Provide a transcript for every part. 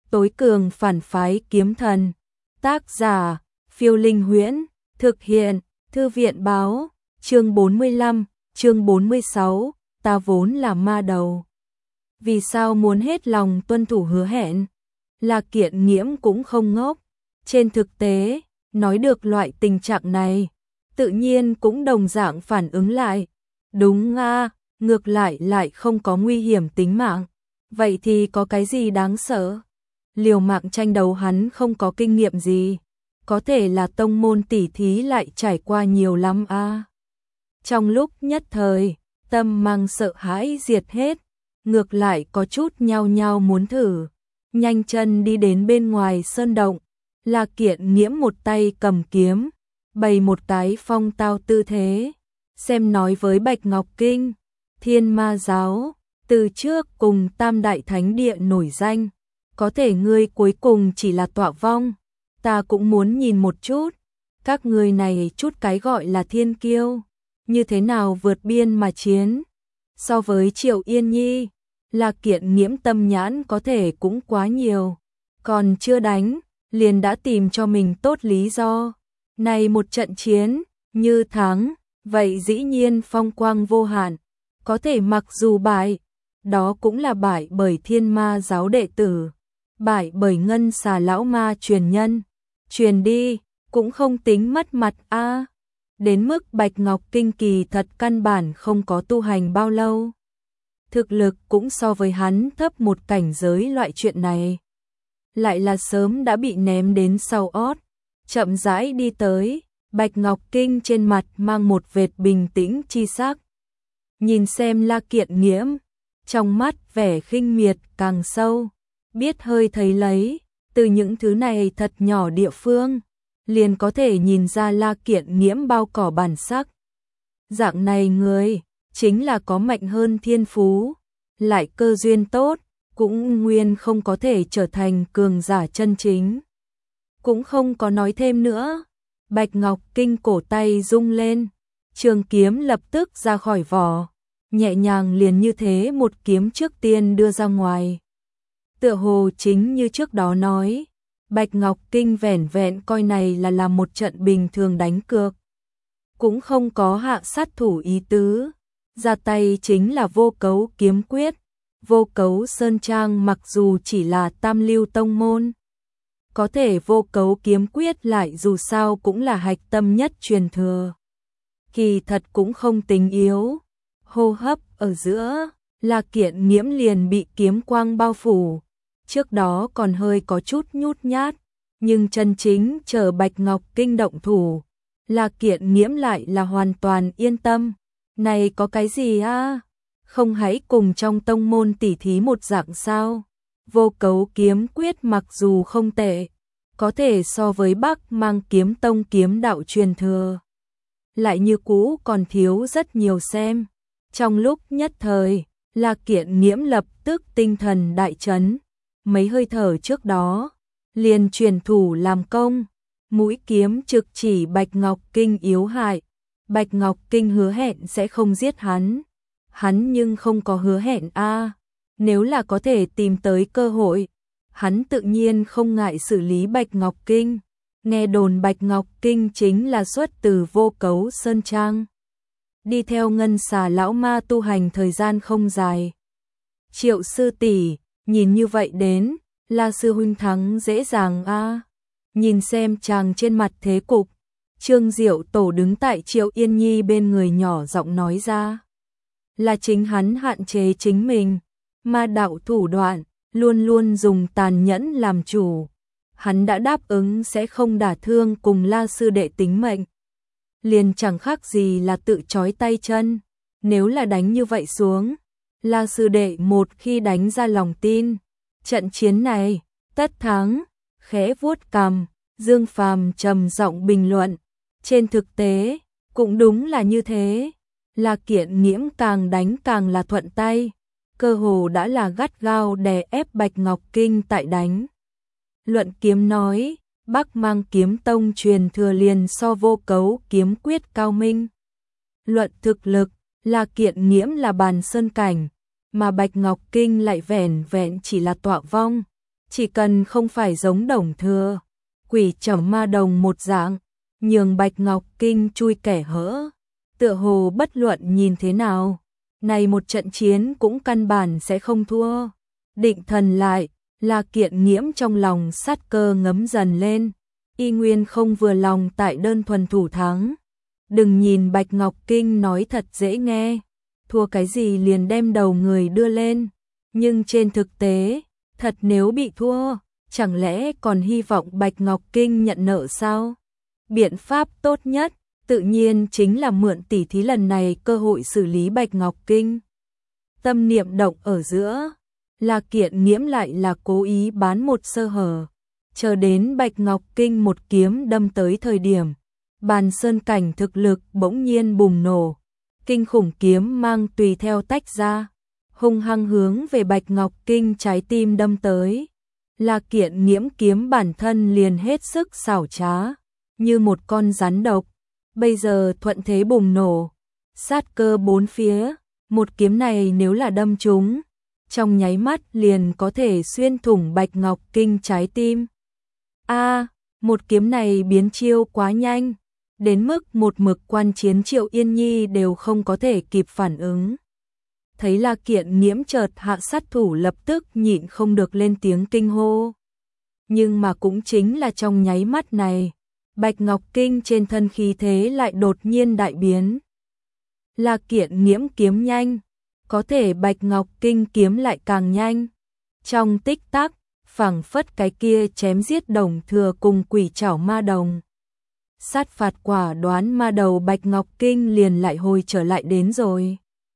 tối cường phản phái kiếm thần. Tác giả, Phiêu Linh Huyễn, thực hiện, Thư viện báo, chương 45, chương 46, ta vốn là ma đầu. Vì sao muốn hết lòng tuân thủ hứa hẹn? Là Kiện Nghiễm cũng không ngốc. Trên thực tế, nói được loại tình trạng này, tự nhiên cũng đồng dạng phản ứng lại. Đúng a, ngược lại không có nguy hiểm tính mạng. Vậy thì có cái gì đáng sợ? Liều mạng tranh đấu hắn không có kinh nghiệm gì. Có thể là tông môn tỉ thí lại trải qua nhiều lắm a. Trong lúc nhất thời, tâm mang sợ hãi diệt hết, ngược lại có chút nhao nhao muốn thử. Nhanh chân đi đến bên ngoài sơn động, là Kiện Nghiễm một tay cầm kiếm, bày một cái phong tao tư thế, xem nói với Bạch Ngọc Kinh, Thiên Ma giáo, từ trước cùng Tam Đại Thánh Địa nổi danh, có thể ngươi cuối cùng chỉ là tọa vong, ta cũng muốn nhìn một chút, các ngươi này chút cái gọi là thiên kiêu, như thế nào vượt biên mà chiến, so với Triệu Yên Nhi, là Kiện Nghiễm tâm nhãn có thể cũng quá nhiều, còn chưa đánh, liền đã tìm cho mình tốt lý do. Này một trận chiến, như thắng, vậy dĩ nhiên phong quang vô hạn, có thể mặc dù bại, đó cũng là bại bởi Thiên Ma giáo đệ tử, bại bởi Ngân Xà lão ma truyền nhân, truyền đi, cũng không tính mất mặt a. Đến mức Bạch Ngọc Kinh kỳ thật căn bản không có tu hành bao lâu. Thực lực cũng so với hắn thấp một cảnh giới loại chuyện này. Lại là sớm đã bị ném đến sau ót, chậm rãi đi tới, Bạch Ngọc Kinh trên mặt mang một vệt bình tĩnh chi sắc. Nhìn xem La Kiện Nghiễm, trong mắt vẻ khinh miệt càng sâu, biết hơi thấy lấy, từ những thứ này thật nhỏ địa phương, liền có thể nhìn ra La Kiện Nghiễm bao cỏ bản sắc. Dạng này người, chính là có mạnh hơn thiên phú, lại cơ duyên tốt, cũng nguyên không có thể trở thành cường giả chân chính. Cũng không có nói thêm nữa, Bạch Ngọc Kinh cổ tay rung lên, trường kiếm lập tức ra khỏi vỏ, nhẹ nhàng liền như thế một kiếm trước tiên đưa ra ngoài. Tựa hồ chính như trước đó nói, Bạch Ngọc Kinh vẻn vẹn coi này là làm một trận bình thường đánh cược, cũng không có hạ sát thủ ý tứ, ra tay chính là Vô Cấu kiếm quyết. Vô Cấu Sơn Trang mặc dù chỉ là tam lưu tông môn, có thể Vô Cấu kiếm quyết lại dù sao cũng là hạch tâm nhất truyền thừa. Kỳ thật cũng không tính yếu, hô hấp ở giữa, là Kiện Nghiễm liền bị kiếm quang bao phủ, trước đó còn hơi có chút nhút nhát, nhưng chân chính chờ Bạch Ngọc Kinh động thủ, là Kiện Nghiễm lại là hoàn toàn yên tâm. Này có cái gì a? Không hãy cùng trong tông môn tỉ thí một dạng sao? Vô Cấu kiếm quyết mặc dù không tệ, có thể so với Bắc Mang kiếm tông kiếm đạo truyền thừa, lại như cũ còn thiếu rất nhiều xem. Trong lúc nhất thời, là Kiện Nghiễm lập tức tinh thần đại chấn, mấy hơi thở trước đó, liền truyền thủ làm công, mũi kiếm trực chỉ Bạch Ngọc Kinh yếu hại. Bạch Ngọc Kinh hứa hẹn sẽ không giết hắn nhưng không có hứa hẹn a. Nếu là có thể tìm tới cơ hội, hắn tự nhiên không ngại xử lý Bạch Ngọc Kinh. Nghe đồn Bạch Ngọc Kinh chính là xuất từ Vô Cấu Sơn Trang, đi theo Ngân Xà lão ma tu hành thời gian không dài. Triệu sư tỷ, nhìn như vậy đến, là sư huynh thắng dễ dàng a. Nhìn xem chàng trên mặt thế cục, Trương Diệu Tổ đứng tại Triệu Yên Nhi bên người nhỏ giọng nói ra. Là chính hắn hạn chế chính mình, ma đạo thủ đoạn, luôn luôn dùng tàn nhẫn làm chủ. Hắn đã đáp ứng sẽ không đả thương cùng La sư đệ tính mệnh. Liền chẳng khác gì là tự trói tay chân. Nếu là đánh như vậy xuống, La sư đệ một khi đánh ra lòng tin, trận chiến này, tất thắng. Khẽ vuốt cằm, Dương Phàm trầm giọng bình luận. Trên thực tế, cũng đúng là như thế, là Kiện Nghiễm càng đánh càng là thuận tay, cơ hồ đã là gắt gao đè ép Bạch Ngọc Kinh tại đánh. Luận kiếm nói, Bắc Mang kiếm tông truyền thừa liền so Vô Cấu kiếm quyết cao minh. Luận thực lực, là Kiện Nghiễm là bàn sơn cảnh, mà Bạch Ngọc Kinh lại vẻn vẹn chỉ là tọa vong, chỉ cần không phải giống Đồng Thừa, quỷ trảo ma đồng một dạng, nhường Bạch Ngọc Kinh chui kẻ hở, tựa hồ bất luận nhìn thế nào, này một trận chiến cũng căn bản sẽ không thua. Định thần lại, La Kiện Nghiễm trong lòng sát cơ ngấm dần lên, y nguyên không vừa lòng tại đơn thuần thủ thắng. Đừng nhìn Bạch Ngọc Kinh nói thật dễ nghe, thua cái gì liền đem đầu người đưa lên, nhưng trên thực tế, thật nếu bị thua, chẳng lẽ còn hy vọng Bạch Ngọc Kinh nhận nợ sao? Biện pháp tốt nhất, tự nhiên chính là mượn tỉ thí lần này cơ hội xử lý Bạch Ngọc Kinh. Tâm niệm động ở giữa, La Kiện Nghiễm lại là cố ý bán một sơ hở, chờ đến Bạch Ngọc Kinh một kiếm đâm tới thời điểm, Bàn Sơn cảnh thực lực bỗng nhiên bùng nổ, kinh khủng kiếm mang tùy theo tách ra, hung hăng hướng về Bạch Ngọc Kinh trái tim đâm tới. La Kiện Nghiễm kiếm bản thân liền hết sức xảo trá, như một con rắn độc, bây giờ thuận thế bùng nổ, sát cơ bốn phía, một kiếm này nếu là đâm trúng, trong nháy mắt liền có thể xuyên thủng Bạch Ngọc Kinh trái tim. Một kiếm này biến chiêu quá nhanh, đến mức một mực quan chiến Triệu Yên Nhi đều không có thể kịp phản ứng. Thấy La Kiện Nghiễm chợt hạ sát thủ lập tức nhịn không được lên tiếng kinh hô. Nhưng mà cũng chính là trong nháy mắt này, Bạch Ngọc Kinh trên thân khí thế lại đột nhiên đại biến. La Kiện Nghiễm kiếm nhanh, có thể Bạch Ngọc Kinh kiếm lại càng nhanh. Trong tích tắc, phảng phất cái kia chém giết Đồng Thừa cùng quỷ trảo ma đồng. Sát phạt quả đoán ma đầu Bạch Ngọc Kinh liền lại hồi trở lại đến rồi.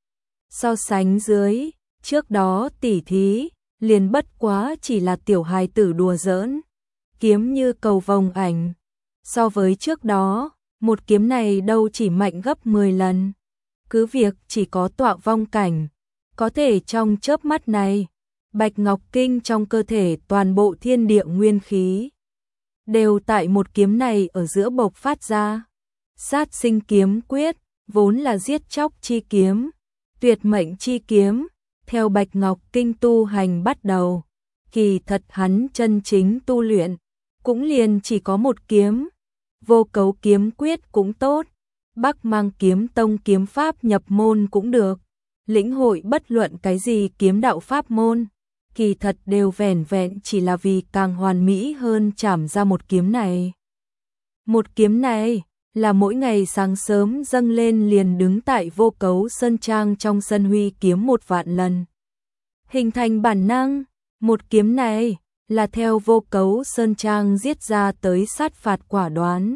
So sánh dưới, trước đó tỉ thí, liền bất quá chỉ là tiểu hài tử đùa giỡn, kiếm như cầu vồng ảnh. So với trước đó, một kiếm này đâu chỉ mạnh gấp 10 lần. Cứ việc chỉ có tọa vong cảnh, có thể trong chớp mắt này, Bạch Ngọc Kinh trong cơ thể toàn bộ thiên địa nguyên khí đều tại một kiếm này ở giữa bộc phát ra. Sát sinh kiếm quyết, vốn là giết chóc chi kiếm, tuyệt mệnh chi kiếm, theo Bạch Ngọc Kinh tu hành bắt đầu, kỳ thật hắn chân chính tu luyện, cũng liền chỉ có một kiếm, Vô Cấu kiếm quyết cũng tốt, Bắc Mang kiếm tông kiếm pháp nhập môn cũng được, lĩnh hội bất luận cái gì kiếm đạo pháp môn, kỳ thật đều vẻn vẹn chỉ là vì càng hoàn mỹ hơn chảm ra một kiếm này. Một kiếm này là mỗi ngày sáng sớm dâng lên liền đứng tại Vô Cấu Sơn Trang trong sân huy kiếm 1.000.000 lần. Hình thành bản năng, một kiếm này là theo Vô Cấu Sơn Trang giết ra tới sát phạt quả đoán.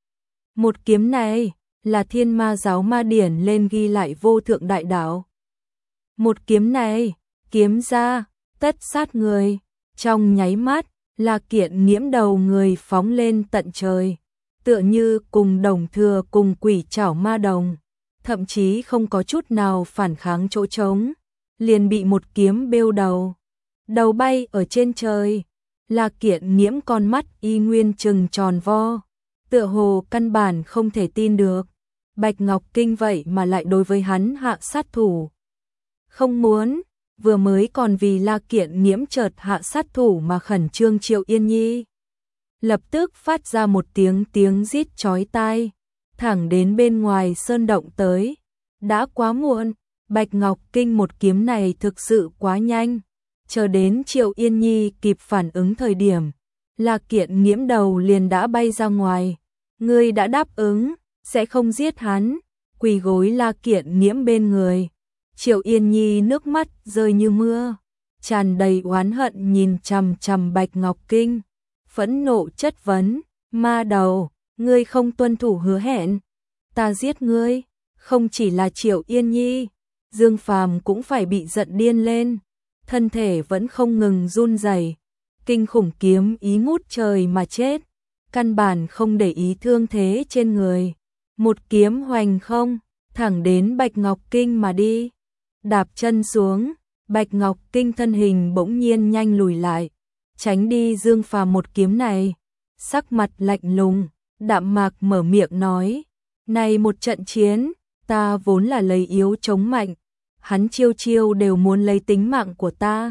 Một kiếm này là Thiên Ma giáo ma điển lên ghi lại vô thượng đại đạo. Một kiếm này, kiếm ra, tất sát người, trong nháy mắt, La Kiện Nghiễm đầu người phóng lên tận trời, tựa như cùng Đồng Thừa cùng quỷ trảo ma đồng, thậm chí không có chút nào phản kháng chỗ trống, liền bị một kiếm bêu đầu. Đầu bay ở trên trời, La Kiện Nghiễm con mắt y nguyên trừng tròn vo, tựa hồ căn bản không thể tin được, Bạch Ngọc Kinh vậy mà lại đối với hắn hạ sát thủ. Không muốn, vừa mới còn vì La Kiện Nghiễm chợt hạ sát thủ mà khẩn trương Triệu Yên Nhi. Lập tức phát ra một tiếng rít chói tai, thẳng đến bên ngoài sơn động tới. Đã quá muộn, Bạch Ngọc Kinh một kiếm này thực sự quá nhanh. Chờ đến Triệu Yên Nhi kịp phản ứng thời điểm, La Kiện Nghiễm đầu liền đã bay ra ngoài. Ngươi đã đáp ứng, sẽ không giết hắn, quỳ gối La Kiện Nghiễm bên người. Triệu Yên Nhi nước mắt rơi như mưa, tràn đầy oán hận nhìn chằm chằm Bạch Ngọc Kinh, phẫn nộ chất vấn, ma đầu, ngươi không tuân thủ hứa hẹn, ta giết ngươi. Không chỉ là Triệu Yên Nhi, Dương Phàm cũng phải bị giận điên lên, thân thể vẫn không ngừng run rẩy, kinh khủng kiếm ý ngút trời mà chết, căn bản không để ý thương thế trên người, một kiếm hoành không, thẳng đến Bạch Ngọc Kinh mà đi. Đạp chân xuống, Bạch Ngọc Kinh thân hình bỗng nhiên nhanh lùi lại, tránh đi Dương Phàm một kiếm này, sắc mặt lạnh lùng, đạm mạc mở miệng nói, này một trận chiến, ta vốn là lấy yếu chống mạnh, hắn chiêu chiêu đều muốn lấy tính mạng của ta,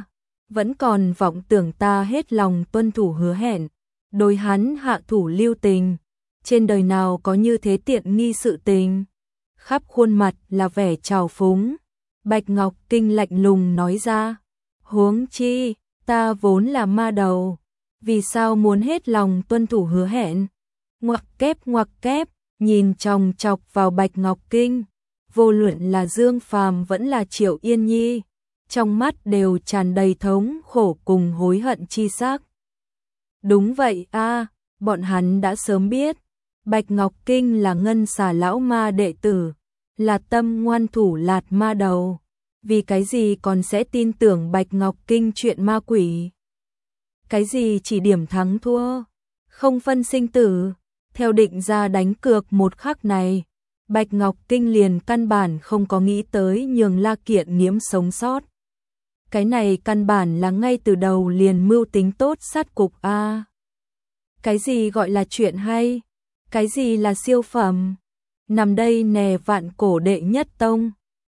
vẫn còn vọng tưởng ta hết lòng tuân thủ hứa hẹn, đối hắn hạ thủ lưu tình, trên đời nào có như thế tiện nghi sự tình. Khắp khuôn mặt là vẻ trào phúng, Bạch Ngọc Kinh lạnh lùng nói ra, huống chi, ta vốn là ma đầu, vì sao muốn hết lòng tuân thủ hứa hẹn? Ngoặc kép, nhìn chòng chọc vào Bạch Ngọc Kinh, vô luận là Dương Phàm vẫn là Triệu Yên Nhi, trong mắt đều tràn đầy thống khổ cùng hối hận chi sắc. Đúng vậy a, bọn hắn đã sớm biết, Bạch Ngọc Kinh là Ngân Xà lão ma đệ tử, là tâm ngoan thủ lạt ma đầu, vì cái gì còn sẽ tin tưởng Bạch Ngọc Kinh chuyện ma quỷ? Cái gì chỉ điểm thắng thua, không phân sinh tử, theo định ra đánh cược một khắc này, Bạch Ngọc Kinh liền căn bản không có nghĩ tới nhường La Kiện Nghiễm sống sót. Cái này căn bản là ngay từ đầu liền mưu tính tốt sát cục a. Cái gì gọi là chuyện hay? Cái gì là siêu phẩm? Nằm đây nè vạn cổ đệ nhất tông,